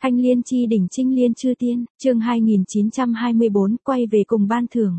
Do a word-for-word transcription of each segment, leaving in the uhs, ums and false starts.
Thanh liên chi đỉnh trinh liên chư tiên, chương hai nghìn chín trăm hai mươi bốn, quay về cùng ban thưởng.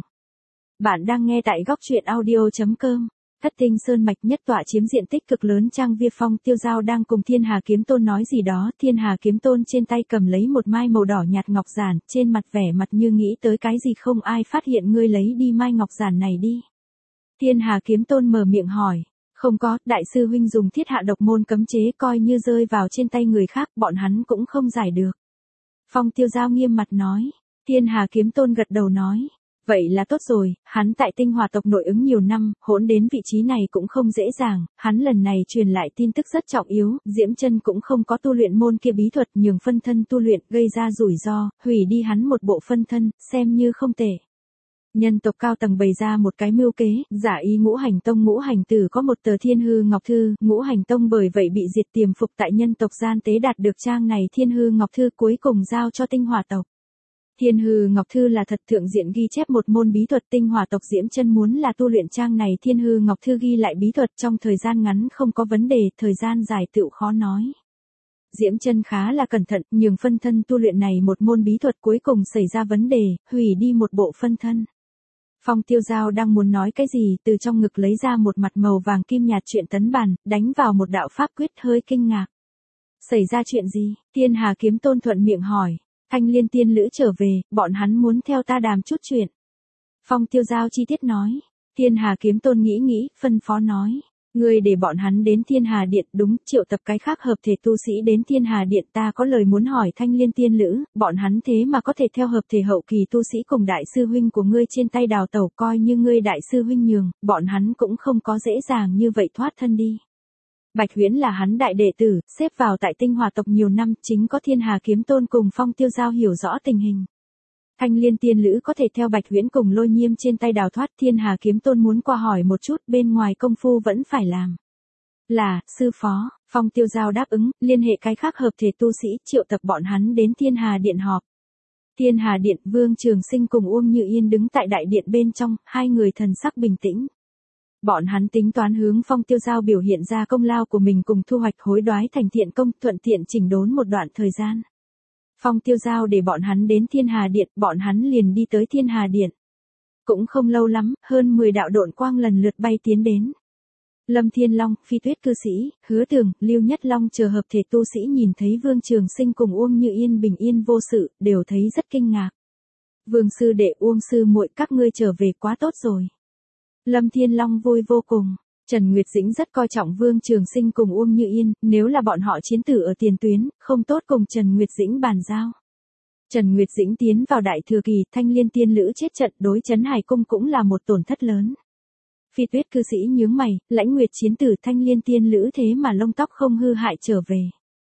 Bạn đang nghe tại góc truyện audio chấm com. Thất tinh sơn mạch nhất tọa chiếm diện tích cực lớn, Trang Viêm Phong Tiêu Giao đang cùng Thiên Hà Kiếm Tôn nói gì đó. Thiên Hà Kiếm Tôn trên tay cầm lấy một mai màu đỏ nhạt ngọc giản, trên mặt vẻ mặt như nghĩ tới cái gì. Không ai phát hiện ngươi lấy đi mai ngọc giản này đi. Thiên Hà Kiếm Tôn mở miệng hỏi. Không có, đại sư huynh dùng thiết hạ độc môn cấm chế, coi như rơi vào trên tay người khác, bọn hắn cũng không giải được. Phong Tiêu Giao nghiêm mặt nói. Thiên Hà Kiếm Tôn gật đầu nói. Vậy là tốt rồi, hắn tại tinh hỏa tộc nội ứng nhiều năm, hỗn đến vị trí này cũng không dễ dàng, hắn lần này truyền lại tin tức rất trọng yếu, Diễm Chân cũng không có tu luyện môn kia bí thuật, nhường phân thân tu luyện, gây ra rủi ro, hủy đi hắn một bộ phân thân, xem như không tệ. Nhân tộc cao tầng bày ra một cái mưu kế, giả y Ngũ Hành Tông Ngũ Hành Tử có một tờ Thiên Hư Ngọc Thư, Ngũ Hành Tông bởi vậy bị diệt, tiềm phục tại nhân tộc gian tế đạt được trang này Thiên Hư Ngọc Thư, cuối cùng giao cho tinh hỏa tộc. Thiên Hư Ngọc Thư là thật thượng diện ghi chép một môn bí thuật, tinh hỏa tộc Diễm Chân muốn là tu luyện trang này Thiên Hư Ngọc Thư ghi lại bí thuật trong thời gian ngắn không có vấn đề, thời gian dài tựu khó nói. Diễm Chân khá là cẩn thận, nhường phân thân tu luyện này một môn bí thuật, cuối cùng xảy ra vấn đề, hủy đi một bộ phân thân. Phong Tiêu Giao đang muốn nói cái gì, từ trong ngực lấy ra một mặt màu vàng kim nhạt truyện tấn bàn, đánh vào một đạo pháp quyết, hơi kinh ngạc. Xảy ra chuyện gì? Thiên Hà Kiếm Tôn thuận miệng hỏi. Thanh liên tiên lữ trở về, bọn hắn muốn theo ta đàm chút chuyện. Phong Tiêu Giao chi tiết nói. Thiên Hà Kiếm Tôn nghĩ nghĩ, phân phó nói. Ngươi để bọn hắn đến Thiên Hà Điện, đúng, triệu tập cái khác hợp thể tu sĩ đến Thiên Hà Điện, ta có lời muốn hỏi Thanh liên tiên lữ, bọn hắn thế mà có thể theo hợp thể hậu kỳ tu sĩ cùng đại sư huynh của ngươi trên tay đào tẩu, coi như ngươi đại sư huynh nhường, bọn hắn cũng không có dễ dàng như vậy thoát thân đi. Bạch Huyễn là hắn đại đệ tử, xếp vào tại tinh hỏa tộc nhiều năm, chính có Thiên Hà Kiếm Tôn cùng Phong Tiêu Giao hiểu rõ tình hình. Thanh liên tiên lữ có thể theo Bạch Huyễn cùng Lôi Nhiêm trên tay đào thoát, Thiên Hà Kiếm Tôn muốn qua hỏi một chút, bên ngoài công phu vẫn phải làm. Là, sư phó, Phong Tiêu Giao đáp ứng, liên hệ cái khác hợp thể tu sĩ, triệu tập bọn hắn đến Thiên Hà Điện họp. Thiên Hà Điện, Vương Trường Sinh cùng Uông Như Yên đứng tại đại điện bên trong, hai người thần sắc bình tĩnh. Bọn hắn tính toán hướng Phong Tiêu Giao biểu hiện ra công lao của mình cùng thu hoạch hối đoái thành thiện công, thuận tiện chỉnh đốn một đoạn thời gian. Phong Tiêu Giao để bọn hắn đến Thiên Hà Điện, bọn hắn liền đi tới Thiên Hà Điện. Cũng không lâu lắm, hơn mười đạo độn quang lần lượt bay tiến đến. Lâm Thiên Long, Phi Tuyết cư sĩ, Hứa Tường, Lưu Nhất Long chờ hợp thể tu sĩ nhìn thấy Vương Trường Sinh cùng Uông Như Yên bình yên vô sự, đều thấy rất kinh ngạc. Vương sư đệ, Uông sư muội, các ngươi trở về quá tốt rồi. Lâm Thiên Long vui vô cùng. Trần Nguyệt Dĩnh rất coi trọng Vương Trường Sinh cùng Uông Như Yên, nếu là bọn họ chiến tử ở tiền tuyến, không tốt cùng Trần Nguyệt Dĩnh bàn giao. Trần Nguyệt Dĩnh tiến vào đại thừa kỳ, Thanh liên tiên lữ chết trận, đối Trấn Hải cung cũng là một tổn thất lớn. Phi Tuyết cư sĩ nhướng mày, Lãnh Nguyệt chiến tử, Thanh liên tiên lữ thế mà lông tóc không hư hại trở về.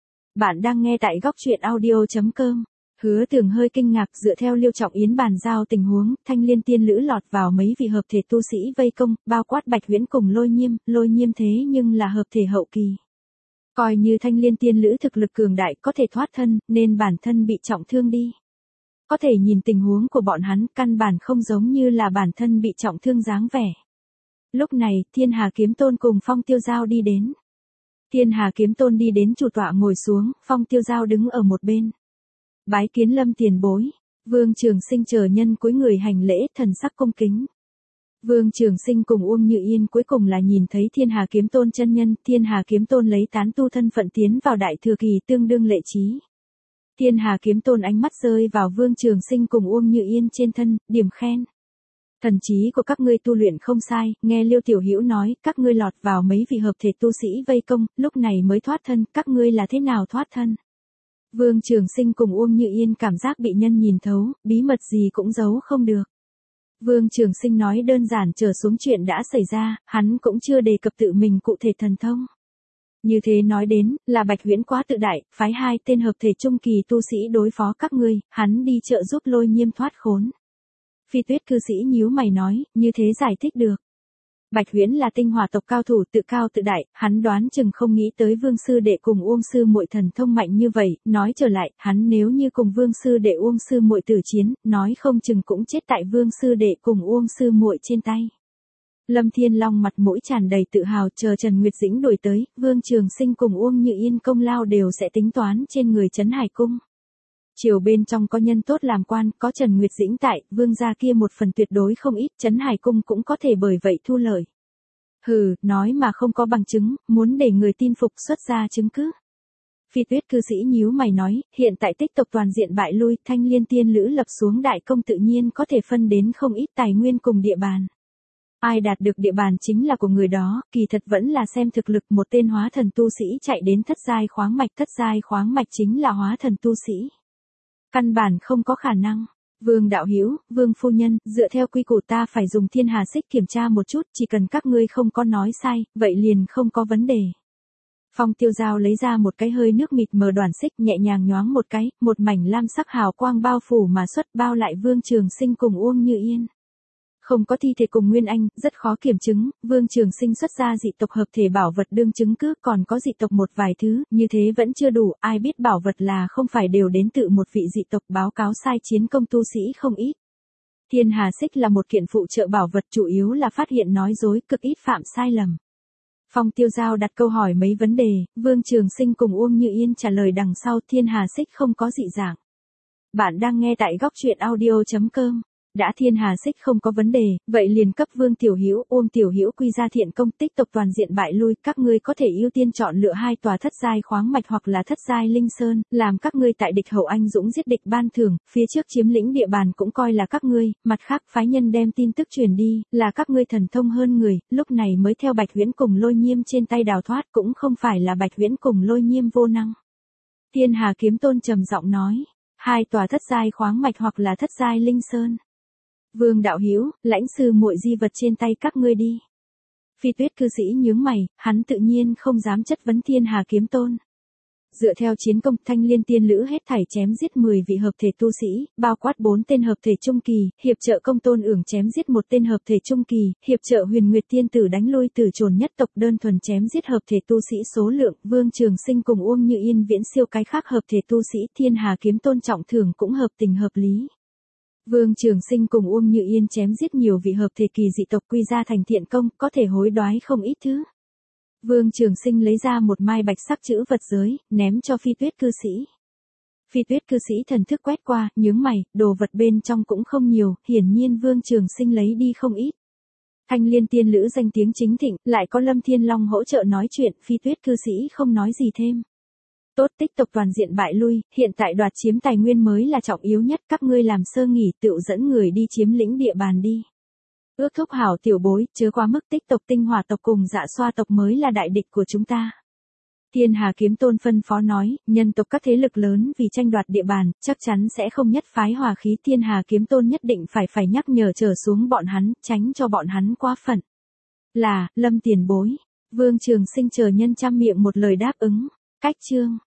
Bạn đang nghe tại góc truyện audio chấm com. Hứa Tường hơi kinh ngạc, dựa theo Liêu Trọng Yến bàn giao tình huống, Thanh liên tiên lữ lọt vào mấy vị hợp thể tu sĩ vây công, bao quát Bạch Huyễn cùng Lôi Nhiêm, Lôi Nhiêm thế nhưng là hợp thể hậu kỳ. Coi như Thanh liên tiên lữ thực lực cường đại có thể thoát thân, nên bản thân bị trọng thương đi. Có thể nhìn tình huống của bọn hắn, căn bản không giống như là bản thân bị trọng thương dáng vẻ. Lúc này, Thiên Hà Kiếm Tôn cùng Phong Tiêu Giao đi đến. Thiên Hà Kiếm Tôn đi đến chủ tọa ngồi xuống, Phong Tiêu Giao đứng ở một bên. Bái kiến Lâm tiền bối. Vương Trường Sinh chờ nhân cúi người hành lễ, thần sắc cung kính. Vương Trường Sinh cùng Uông Như Yên cuối cùng là nhìn thấy Thiên Hà Kiếm Tôn chân nhân, Thiên Hà Kiếm Tôn lấy tán tu thân phận tiến vào đại thừa kỳ, tương đương lệ trí. Thiên Hà Kiếm Tôn ánh mắt rơi vào Vương Trường Sinh cùng Uông Như Yên trên thân, điểm khen. Thần trí của các ngươi tu luyện không sai, nghe Liêu Tiểu Hữu nói, các ngươi lọt vào mấy vị hợp thể tu sĩ vây công, lúc này mới thoát thân, các ngươi là thế nào thoát thân? Vương Trường Sinh cùng Uông Như Yên cảm giác bị nhân nhìn thấu, bí mật gì cũng giấu không được. Vương Trường Sinh nói đơn giản trở xuống chuyện đã xảy ra, hắn cũng chưa đề cập tự mình cụ thể thần thông. Như thế nói đến, là Bạch Huyễn quá tự đại, phái hai tên hợp thể trung kỳ tu sĩ đối phó các ngươi, hắn đi trợ giúp Lôi Nhiêm thoát khốn. Phi Tuyết cư sĩ nhíu mày nói, như thế giải thích được. Bạch Huyễn là tinh hỏa tộc cao thủ, tự cao tự đại, hắn đoán chừng không nghĩ tới Vương sư đệ cùng Uông sư muội thần thông mạnh như vậy, nói trở lại, hắn nếu như cùng Vương sư đệ Uông sư muội tử chiến, nói không chừng cũng chết tại Vương sư đệ cùng Uông sư muội trên tay. Lâm Thiên Long mặt mũi tràn đầy tự hào, chờ Trần Nguyệt Dĩnh đổi tới, Vương Trường Sinh cùng Uông Như Yên công lao đều sẽ tính toán trên người Trấn Hải cung. Triều bên trong có nhân tốt làm quan, có Trần Nguyệt Dĩnh tại, vương gia kia một phần tuyệt đối không ít, Trấn Hải Cung cũng có thể bởi vậy thu lợi. Hừ, nói mà không có bằng chứng, muốn để người tin phục xuất ra chứng cứ. Phi Tuyết cư sĩ nhíu mày nói, hiện tại tích tộc toàn diện bại lui, Thanh Liên tiên lữ lập xuống đại công tự nhiên có thể phân đến không ít tài nguyên cùng địa bàn. Ai đạt được địa bàn chính là của người đó, kỳ thật vẫn là xem thực lực, một tên hóa thần tu sĩ chạy đến thất giai khoáng mạch, thất giai khoáng mạch chính là hóa thần tu sĩ. Căn bản không có khả năng. Vương đạo hữu, Vương phu nhân, dựa theo quy củ ta phải dùng thiên hà xích kiểm tra một chút, chỉ cần các ngươi không có nói sai, vậy liền không có vấn đề. Phong Tiêu Giao lấy ra một cái hơi nước mịt mờ đoàn xích, nhẹ nhàng nhoáng một cái, một mảnh lam sắc hào quang bao phủ mà xuất, bao lại Vương Trường Sinh cùng Uông Như Yên. Không có thi thể cùng Nguyên Anh, rất khó kiểm chứng, Vương Trường Sinh xuất ra dị tộc hợp thể bảo vật đương chứng cứ, còn có dị tộc một vài thứ, như thế vẫn chưa đủ, ai biết bảo vật là không phải đều đến tự một vị dị tộc, báo cáo sai chiến công tu sĩ không ít. Thiên Hà Xích là một kiện phụ trợ bảo vật, chủ yếu là phát hiện nói dối, cực ít phạm sai lầm. Phong Tiêu Giao đặt câu hỏi mấy vấn đề, Vương Trường Sinh cùng Uông Như Yên trả lời đằng sau, Thiên Hà Xích không có dị dạng. Bạn đang nghe tại góc truyện audio chấm com. Đã Thiên Hà Xích không có vấn đề, vậy liền cấp Vương Tiểu Hữu, Uông Tiểu Hữu quy ra thiện công, tích tộc toàn diện bại lui, các ngươi có thể ưu tiên chọn lựa hai tòa thất giai khoáng mạch hoặc là thất giai linh sơn, làm các ngươi tại địch hậu anh dũng giết địch ban thưởng, phía trước chiếm lĩnh địa bàn cũng coi là các ngươi, mặt khác phái nhân đem tin tức truyền đi, là các ngươi thần thông hơn người, lúc này mới theo Bạch Huyễn cùng Lôi Nhiêm trên tay đào thoát, cũng không phải là Bạch Huyễn cùng Lôi Nhiêm vô năng. Thiên Hà Kiếm Tôn trầm giọng nói, hai tòa thất giai khoáng mạch hoặc là thất giai linh sơn. Vương đạo hữu, lãnh sư muội di vật trên tay các ngươi đi. Phi Tuyết cư sĩ nhướng mày, hắn tự nhiên không dám chất vấn Thiên Hà Kiếm Tôn. Dựa theo chiến công, Thanh Liên tiên lữ hết thảy chém giết mười vị hợp thể tu sĩ, bao quát bốn tên hợp thể trung kỳ, hiệp trợ Công Tôn Ưởng chém giết một tên hợp thể trung kỳ, hiệp trợ Huyền Nguyệt tiên tử đánh lui Tử Trồn nhất tộc, đơn thuần chém giết hợp thể tu sĩ số lượng, Vương Trường Sinh cùng Uông Như Yên viễn siêu cái khác hợp thể tu sĩ, Thiên Hà Kiếm Tôn trọng thưởng cũng hợp tình hợp lý. Vương Trường Sinh cùng Uông Như Yên chém giết nhiều vị hợp thể kỳ dị tộc, quy ra thành thiện công, có thể hối đoái không ít thứ. Vương Trường Sinh lấy ra một mai bạch sắc chữ vật giới, ném cho Phi Tuyết cư sĩ. Phi Tuyết cư sĩ thần thức quét qua, nhướng mày, đồ vật bên trong cũng không nhiều, hiển nhiên Vương Trường Sinh lấy đi không ít. Thanh Liên tiên lữ danh tiếng chính thịnh, lại có Lâm Thiên Long hỗ trợ nói chuyện, Phi Tuyết cư sĩ không nói gì thêm. Tốt, tích tộc toàn diện bại lui, hiện tại đoạt chiếm tài nguyên mới là trọng yếu nhất, các ngươi làm sơ nghỉ, tựu dẫn người đi chiếm lĩnh địa bàn đi. Ước thúc hảo tiểu bối, chớ quá mức, tích tộc tinh hỏa tộc cùng Dạ Xoa tộc mới là đại địch của chúng ta. Thiên Hà Kiếm Tôn phân phó nói, nhân tộc các thế lực lớn vì tranh đoạt địa bàn, chắc chắn sẽ không nhất phái hòa khí, Thiên Hà Kiếm Tôn nhất định phải phải nhắc nhở trở xuống bọn hắn, tránh cho bọn hắn quá phận. Là, Lâm tiền bối. Vương Trường Sinh chờ nhân trăm miệng một lời đáp ứng. Cách chương